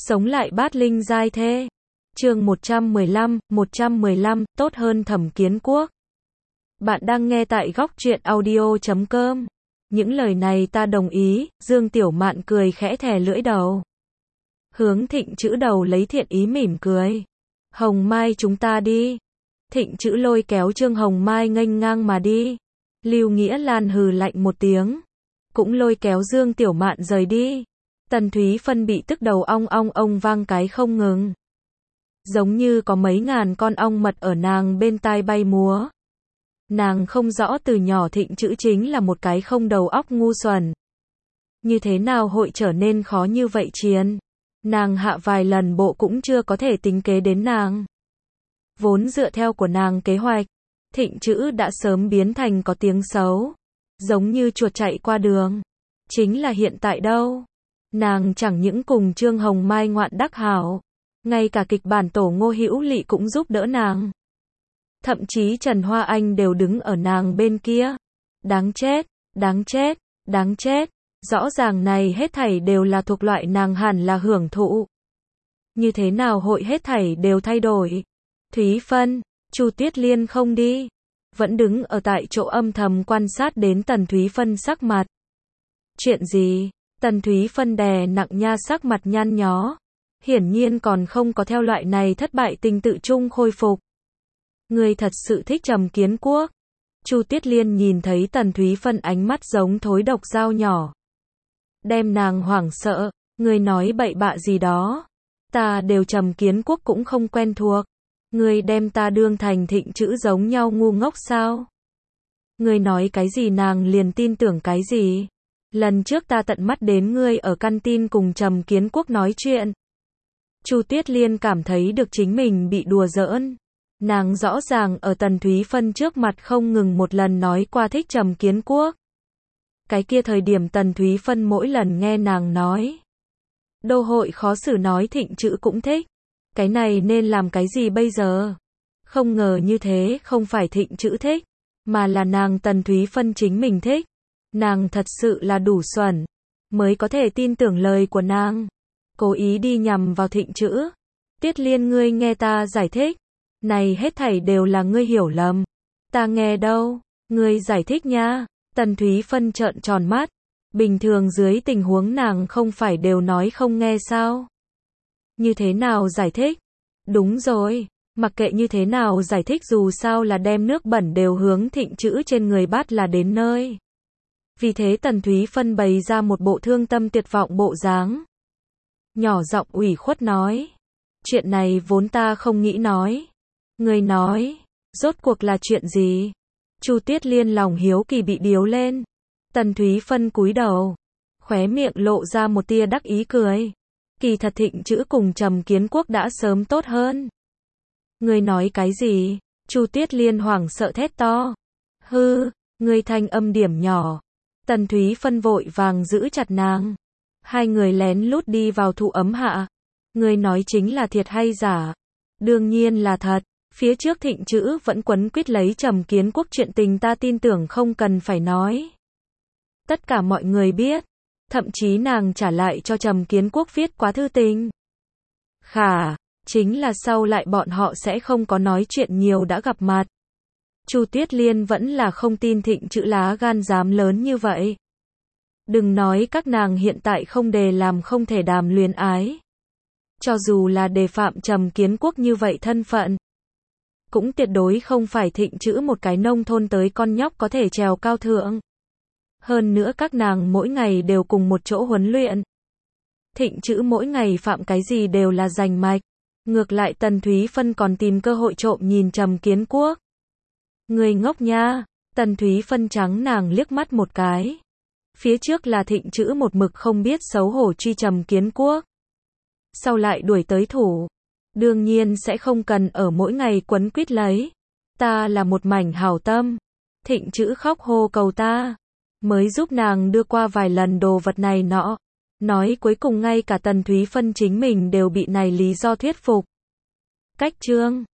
Sống lại bát linh giai thê. Chương 115, tốt hơn Thẩm Kiến Quốc. Bạn đang nghe tại góc truyện audio.com. Những lời này ta đồng ý, Dương Tiểu Mạn cười khẽ thè lưỡi đầu. Hướng Thịnh Chữ đầu lấy thiện ý mỉm cười. Hồng Mai chúng ta đi. Thịnh Chữ lôi kéo Trương Hồng Mai nghênh ngang mà đi. Lưu Nghĩa Lan hừ lạnh một tiếng. Cũng lôi kéo Dương Tiểu Mạn rời đi. Tần Thúy Phân bị tức đầu ong ong vang cái không ngừng. Giống như có mấy ngàn con ong mật ở nàng bên tai bay múa. Nàng không rõ từ nhỏ Thịnh Chữ chính là một cái không đầu óc ngu xuẩn. Như thế nào hội trở nên khó như vậy chiến. Nàng hạ vài lần bộ cũng chưa có thể tính kế đến nàng. Vốn dựa theo của nàng kế hoạch, Thịnh Chữ đã sớm biến thành có tiếng xấu. Giống như chuột chạy qua đường. Chính là hiện tại đâu. Nàng chẳng những cùng Trương Hồng Mai ngoạn đắc hảo. Ngay cả kịch bản tổ Ngô Hữu Lị cũng giúp đỡ nàng. Thậm chí Trần Hoa Anh đều đứng ở nàng bên kia. Đáng chết, đáng chết, đáng chết. Rõ ràng này hết thảy đều là thuộc loại nàng hẳn là hưởng thụ. Như thế nào hội hết thảy đều thay đổi. Thúy Phân, Chu Tuyết Liên không đi. Vẫn đứng ở tại chỗ âm thầm quan sát đến Tần Thúy Phân sắc mặt. Chuyện gì? Tần Thúy Phân đè nặng nha sắc mặt nhăn nhó. Hiển nhiên còn không có theo loại này thất bại tình tự chung khôi phục. Người thật sự thích Trầm Kiến Quốc. Chu Tuyết Liên nhìn thấy Tần Thúy Phân ánh mắt giống thối độc dao nhỏ. Đem nàng hoảng sợ, người nói bậy bạ gì đó. Ta đều Trầm Kiến Quốc cũng không quen thuộc. Người đem ta đương thành Thịnh Chữ giống nhau ngu ngốc sao? Người nói cái gì nàng liền tin tưởng cái gì? Lần trước ta tận mắt đến ngươi ở căn tin cùng Trầm Kiến Quốc nói chuyện. Chu Tuyết Liên cảm thấy được chính mình bị đùa giỡn. Nàng rõ ràng ở Tần Thúy Phân trước mặt không ngừng một lần nói qua thích Trầm Kiến Quốc. Cái kia thời điểm Tần Thúy Phân mỗi lần nghe nàng nói. Đô hội khó xử nói Thịnh Chữ cũng thích. Cái này nên làm cái gì bây giờ? Không ngờ như thế không phải Thịnh Chữ thích. Mà là nàng Tần Thúy Phân chính mình thích. Nàng thật sự là đủ xuẩn. Mới có thể tin tưởng lời của nàng. Cố ý đi nhằm vào Thịnh Chữ. Tuyết Liên ngươi nghe ta giải thích. Này hết thảy đều là ngươi hiểu lầm. Ta nghe đâu. Ngươi giải thích nha. Tần Thúy Phân trợn tròn mắt. Bình thường dưới tình huống nàng không phải đều nói không nghe sao? Như thế nào giải thích? Đúng rồi. Mặc kệ như thế nào giải thích dù sao là đem nước bẩn đều hướng Thịnh Chữ trên người bắt là đến nơi. Vì thế Tần Thúy Phân bày ra một bộ thương tâm tuyệt vọng bộ dáng. Nhỏ giọng ủy khuất nói. Chuyện này vốn ta không nghĩ nói. Người nói. Rốt cuộc là chuyện gì? Chu Tuyết Liên lòng hiếu kỳ bị điếu lên. Tần Thúy Phân cúi đầu. Khóe miệng lộ ra một tia đắc ý cười. Kỳ thật Thịnh Chữ cùng Trầm Kiến Quốc đã sớm tốt hơn. Người nói cái gì? Chu Tuyết Liên hoảng sợ thét to. Hư, người thanh âm điểm nhỏ. Tần Thúy Phân vội vàng giữ chặt nàng. Hai người lén lút đi vào thụ ấm hạ. Người nói chính là thiệt hay giả? Đương nhiên là thật. Phía trước Thịnh Chữ vẫn quấn quýt lấy Trầm Kiến Quốc chuyện tình ta tin tưởng không cần phải nói. Tất cả mọi người biết. Thậm chí nàng trả lại cho Trầm Kiến Quốc viết quá thư tình. Khả, chính là sau lại bọn họ sẽ không có nói chuyện nhiều đã gặp mặt. Chu Tuyết Liên vẫn là không tin Thịnh Chữ lá gan dám lớn như vậy. Đừng nói các nàng hiện tại không đề làm không thể đàm luyến ái. Cho dù là đề phạm Trầm Kiến Quốc như vậy thân phận. Cũng tuyệt đối không phải Thịnh Chữ một cái nông thôn tới con nhóc có thể trèo cao thượng. Hơn nữa các nàng mỗi ngày đều cùng một chỗ huấn luyện. Thịnh Chữ mỗi ngày phạm cái gì đều là rành mạch. Ngược lại Tần Thúy Phân còn tìm cơ hội trộm nhìn Trầm Kiến Quốc. Người ngốc nha. Tần Thúy Phân trắng nàng liếc mắt một cái. Phía trước là Thịnh Chữ một mực không biết xấu hổ truy Trầm Kiến Quốc. Sau lại đuổi tới thủ. Đương nhiên sẽ không cần ở mỗi ngày quấn quýt lấy. Ta là một mảnh hảo tâm. Thịnh Chữ khóc hô cầu ta. Mới giúp nàng đưa qua vài lần đồ vật này nọ. Nói cuối cùng ngay cả Tần Thúy Phân chính mình đều bị này lý do thuyết phục. Cách chương